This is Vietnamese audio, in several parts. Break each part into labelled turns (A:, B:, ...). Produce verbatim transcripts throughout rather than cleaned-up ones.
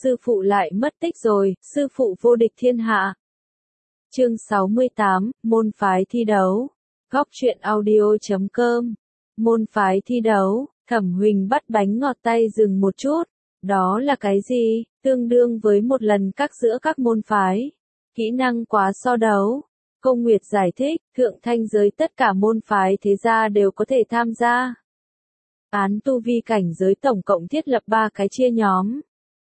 A: sư phụ lại mất tích rồi, sư phụ vô địch thiên hạ. Chương sáu mươi tám, môn phái thi đấu. Góc truyện audio chấm com. Môn phái thi đấu, Thẩm Huỳnh bắt bánh ngọt tay dừng một chút. Đó là cái gì? Tương đương với một lần các giữa các môn phái. Kỹ năng quá so đấu. Công Nguyệt giải thích, thượng thanh giới tất cả môn phái thế gia đều có thể tham gia. Án tu vi cảnh giới tổng cộng thiết lập ba cái chia nhóm.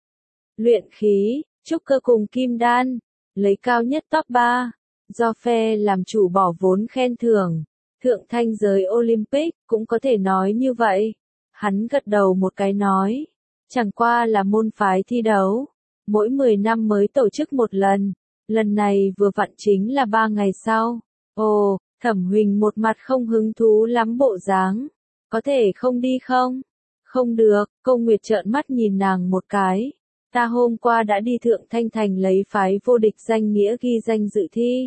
A: Luyện khí, trúc cơ cùng kim đan, lấy cao nhất top ba, do phe làm chủ bỏ vốn khen thưởng. Thượng thanh giới Olympic, cũng có thể nói như vậy. Hắn gật đầu một cái nói, chẳng qua là môn phái thi đấu, mỗi mười năm mới tổ chức một lần, lần này vừa vặn chính là ba ngày sau. Ồ, Thẩm Huỳnh một mặt không hứng thú lắm bộ dáng, có thể không đi không? Không được, Câu Nguyệt trợn mắt nhìn nàng một cái. Ta hôm qua đã đi Thượng Thanh Thành lấy phái vô địch danh nghĩa ghi danh dự thi.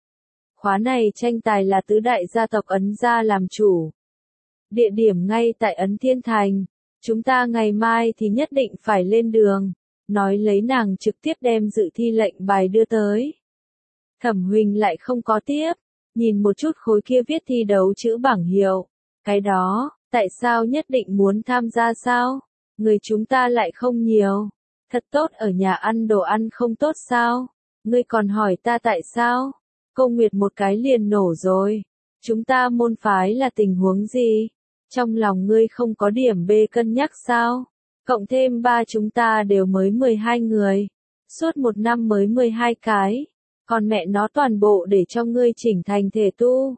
A: Khóa này tranh tài là tứ đại gia tộc Ấn gia làm chủ. Địa điểm ngay tại Ấn Thiên Thành. Chúng ta ngày mai thì nhất định phải lên đường. Nói lấy nàng trực tiếp đem dự thi lệnh bài đưa tới. Thẩm Huỳnh lại không có tiếp. Nhìn một chút khối kia viết thi đấu chữ bảng hiệu. Cái đó, tại sao nhất định muốn tham gia sao? Người chúng ta lại không nhiều. Thật tốt ở nhà ăn đồ ăn không tốt sao? Ngươi còn hỏi ta tại sao? Câu Nguyệt một cái liền nổ rồi. Chúng ta môn phái là tình huống gì? Trong lòng ngươi không có điểm B cân nhắc sao? Cộng thêm ba chúng ta đều mới mười hai người. Suốt một năm mới mười hai cái. Còn mẹ nó toàn bộ để cho ngươi chỉnh thành thể tu.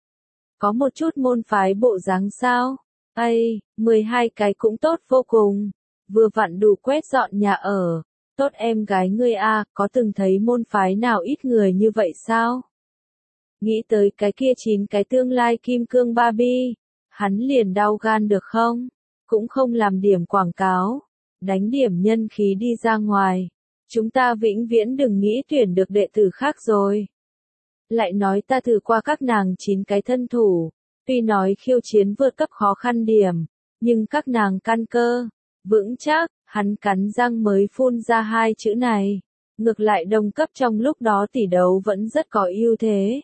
A: Có một chút môn phái bộ dáng sao? Ây, mười hai cái cũng tốt vô cùng. Vừa vặn đủ quét dọn nhà ở. Tốt em gái ngươi a, có từng thấy môn phái nào ít người như vậy sao? Nghĩ tới cái kia chín cái tương lai kim cương Barbie, hắn liền đau gan được không? Cũng không làm điểm quảng cáo, đánh điểm nhân khí đi ra ngoài. Chúng ta vĩnh viễn đừng nghĩ tuyển được đệ tử khác rồi. Lại nói ta thử qua các nàng chín cái thân thủ, tuy nói khiêu chiến vượt cấp khó khăn điểm, nhưng các nàng căn cơ, vững chắc, hắn cắn răng mới phun ra hai chữ này. Ngược lại đồng cấp trong lúc đó tỷ đấu vẫn rất có ưu thế.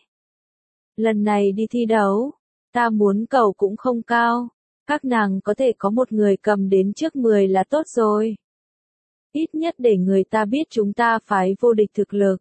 A: Lần này đi thi đấu, ta muốn cầu cũng không cao, các nàng có thể có một người cầm đến trước mười là tốt rồi. Ít nhất để người ta biết chúng ta phái vô địch thực lực.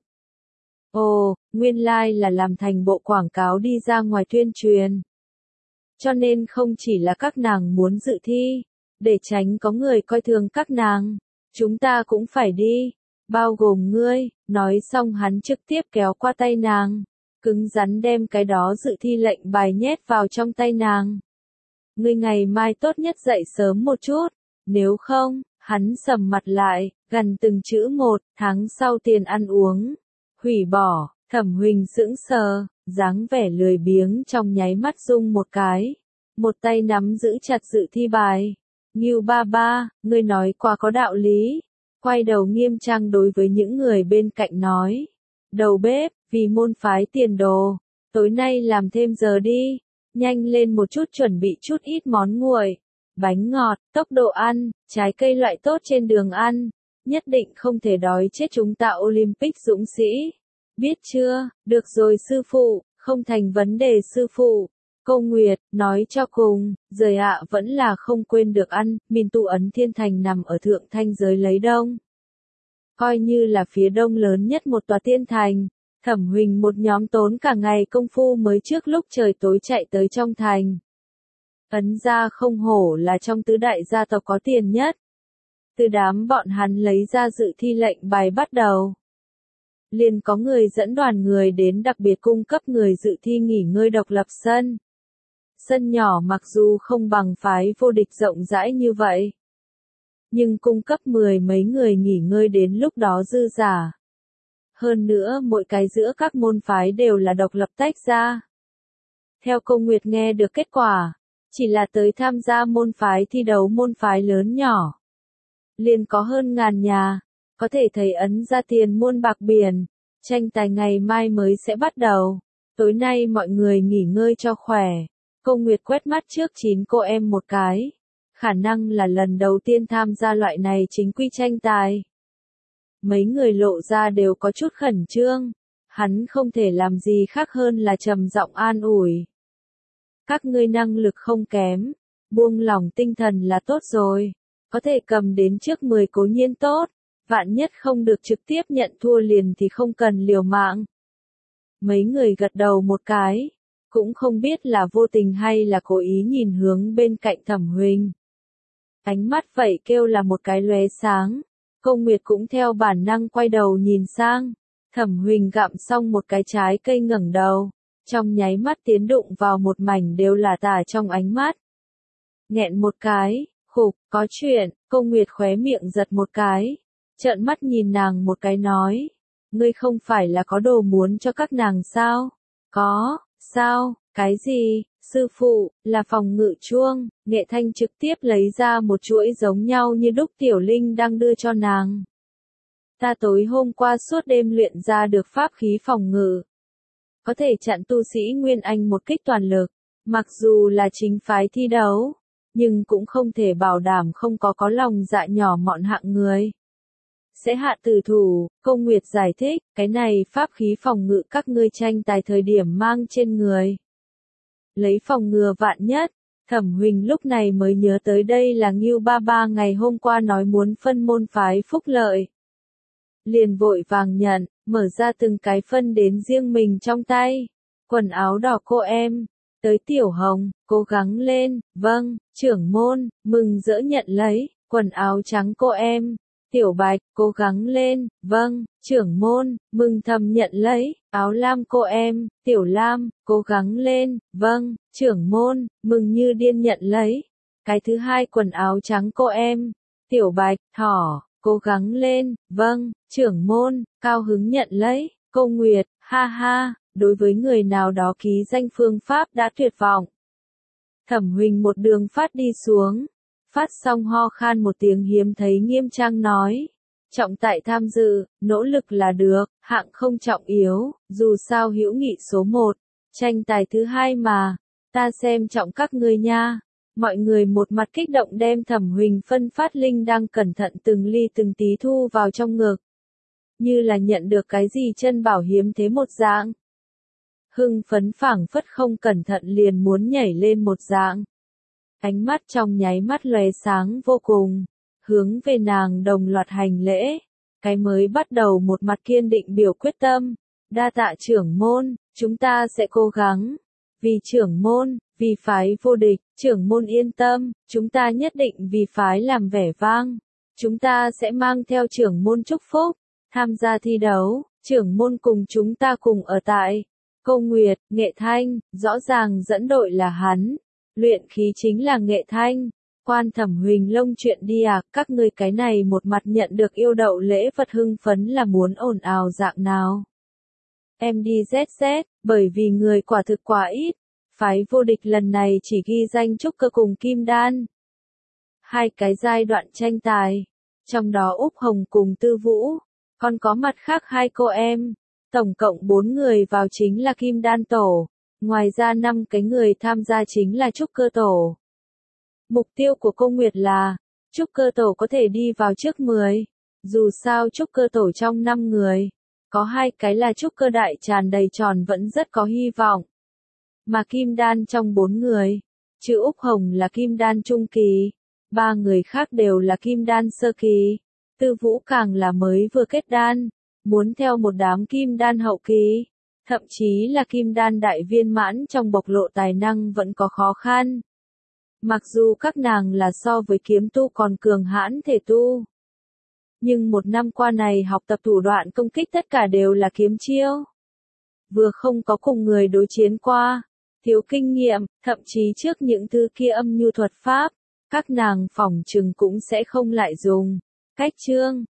A: Ồ, nguyên lai là làm thành bộ quảng cáo đi ra ngoài tuyên truyền. Cho nên không chỉ là các nàng muốn dự thi, để tránh có người coi thường các nàng, chúng ta cũng phải đi, bao gồm ngươi. Nói xong hắn trực tiếp kéo qua tay nàng, cứng rắn đem cái đó dự thi lệnh bài nhét vào trong tay nàng. Ngươi ngày mai tốt nhất dậy sớm một chút, nếu không, hắn sầm mặt lại, gần từng chữ một, tháng sau tiền ăn uống, hủy bỏ. Thẩm Huỳnh sững sờ, dáng vẻ lười biếng trong nháy mắt rung một cái, một tay nắm giữ chặt dự thi bài. Ngưu ba ba, ngươi nói quá có đạo lý. Quay đầu nghiêm trang đối với những người bên cạnh nói. Đầu bếp, vì môn phái tiền đồ, tối nay làm thêm giờ đi. Nhanh lên một chút chuẩn bị chút ít món nguội. Bánh ngọt, tốc độ ăn, trái cây loại tốt trên đường ăn. Nhất định không thể đói chết chúng ta Olympic dũng sĩ. Biết chưa, được rồi sư phụ, không thành vấn đề sư phụ. Câu Nguyệt, nói cho cùng, rời ạ vẫn là không quên được ăn, Min tu Ấn Thiên Thành nằm ở thượng thanh giới lấy đông. Coi như là phía đông lớn nhất một tòa tiên thành, Thẩm Huỳnh một nhóm tốn cả ngày công phu mới trước lúc trời tối chạy tới trong thành. Ấn gia không hổ là trong tứ đại gia tộc có tiền nhất. Từ đám bọn hắn lấy ra dự thi lệnh bài bắt đầu. Liền có người dẫn đoàn người đến đặc biệt cung cấp người dự thi nghỉ ngơi độc lập sân. Sân nhỏ mặc dù không bằng phái vô địch rộng rãi như vậy, nhưng cung cấp mười mấy người nghỉ ngơi đến lúc đó dư giả. Hơn nữa mỗi cái giữa các môn phái đều là độc lập tách ra. Theo Câu Nguyệt nghe được kết quả, chỉ là tới tham gia môn phái thi đấu môn phái lớn nhỏ. Liền có hơn ngàn nhà, có thể thấy Ấn ra tiền muôn bạc biển, tranh tài ngày mai mới sẽ bắt đầu. Tối nay mọi người nghỉ ngơi cho khỏe. Câu Nguyệt quét mắt trước chín cô em một cái. Khả năng là lần đầu tiên tham gia loại này chính quy tranh tài. Mấy người lộ ra đều có chút khẩn trương. Hắn không thể làm gì khác hơn là trầm giọng an ủi. Các ngươi năng lực không kém, buông lỏng tinh thần là tốt rồi. Có thể cầm đến trước mười cố nhiên tốt, vạn nhất không được trực tiếp nhận thua liền thì không cần liều mạng. Mấy người gật đầu một cái, cũng không biết là vô tình hay là cố ý nhìn hướng bên cạnh Thẩm Huỳnh. Ánh mắt vậy kêu là một cái lóe sáng, Cô Nguyệt cũng theo bản năng quay đầu nhìn sang. Thẩm Huỳnh gặm xong một cái trái cây ngẩng đầu, trong nháy mắt tiến đụng vào một mảnh đều là tả trong ánh mắt. Nghẹn một cái, khục, có chuyện, Cô Nguyệt khóe miệng giật một cái, trợn mắt nhìn nàng một cái nói, ngươi không phải là có đồ muốn cho các nàng sao? Có, sao, cái gì? Sư phụ, là phòng ngự chuông. Nghệ Thanh trực tiếp lấy ra một chuỗi giống nhau như đúc Tiểu Linh đang đưa cho nàng. Ta tối hôm qua suốt đêm luyện ra được pháp khí phòng ngự. Có thể chặn tu sĩ Nguyên Anh một kích toàn lực, mặc dù là chính phái thi đấu, nhưng cũng không thể bảo đảm không có có lòng dạ nhỏ mọn hạng người. Sẽ hạ tử thủ, Câu Nguyệt giải thích, cái này pháp khí phòng ngự các ngươi tranh tài thời điểm mang trên người. Lấy phòng ngừa vạn nhất, Thẩm Huỳnh lúc này mới nhớ tới đây là Ngưu Ba Ba ngày hôm qua nói muốn phân môn phái phúc lợi. Liền vội vàng nhận, mở ra từng cái phân đến riêng mình trong tay. Quần áo đỏ cô em, tới Tiểu Hồng, cố gắng lên, vâng, trưởng môn, mừng rỡ nhận lấy. Quần áo trắng cô em, Tiểu Bạch, cố gắng lên, vâng, trưởng môn, mừng thầm nhận lấy. Áo lam cô em, Tiểu Lam, cố gắng lên, vâng, trưởng môn, mừng như điên nhận lấy. Cái thứ hai quần áo trắng cô em, Tiểu Bạch, Thỏ, cố gắng lên, vâng, trưởng môn, cao hứng nhận lấy. Cô Nguyệt, ha ha, đối với người nào đó ký danh phương pháp đã tuyệt vọng. Thẩm Huỳnh một đường phát đi xuống, phát xong ho khan một tiếng hiếm thấy nghiêm trang nói. Trọng tại tham dự, nỗ lực là được, hạng không trọng yếu, dù sao hữu nghị số một, tranh tài thứ hai mà, ta xem trọng các ngươi nha. Mọi người một mặt kích động đem Thẩm Huỳnh phân phát linh đang cẩn thận từng ly từng tí thu vào trong ngực. Như là nhận được cái gì chân bảo hiếm thế một dạng. Hưng phấn phảng phất không cẩn thận liền muốn nhảy lên một dạng. Ánh mắt trong nháy mắt lóe sáng vô cùng, hướng về nàng đồng loạt hành lễ. Cái mới bắt đầu một mặt kiên định biểu quyết tâm. Đa tạ trưởng môn, chúng ta sẽ cố gắng. Vì trưởng môn, vì phái vô địch, trưởng môn yên tâm, chúng ta nhất định vì phái làm vẻ vang. Chúng ta sẽ mang theo trưởng môn chúc phúc, tham gia thi đấu, trưởng môn cùng chúng ta cùng ở tại. Câu Nguyệt, Nghệ Thanh, rõ ràng dẫn đội là hắn. Luyện khí chính là Nghệ Thanh. Quan Thẩm Huỳnh lông chuyện đi à, các ngươi cái này một mặt nhận được yêu đậu lễ vật hưng phấn là muốn ồn ào dạng nào. Em đi zét zét, bởi vì người quả thực quá ít. Phái vô địch lần này chỉ ghi danh trúc cơ cùng kim đan. Hai cái giai đoạn tranh tài, trong đó Úc Hồng cùng Tư Vũ, còn có mặt khác hai cô em. Tổng cộng bốn người vào chính là kim đan tổ, ngoài ra năm cái người tham gia chính là trúc cơ tổ. Mục tiêu của cô Nguyệt là, trúc cơ tổ có thể đi vào trước mười, dù sao trúc cơ tổ trong năm người, có hai cái là trúc cơ đại tràn đầy tròn vẫn rất có hy vọng. Mà kim đan trong bốn người, chữ Úc Hồng là kim đan trung kỳ, ba người khác đều là kim đan sơ kỳ, Tư Vũ càng là mới vừa kết đan, muốn theo một đám kim đan hậu kỳ, thậm chí là kim đan đại viên mãn trong bộc lộ tài năng vẫn có khó khăn. Mặc dù các nàng là so với kiếm tu còn cường hãn thể tu, nhưng một năm qua này học tập thủ đoạn công kích tất cả đều là kiếm chiêu. Vừa không có cùng người đối chiến qua, thiếu kinh nghiệm, thậm chí trước những thứ kia âm nhu thuật pháp, các nàng phỏng chừng cũng sẽ không lại dùng. Cách chương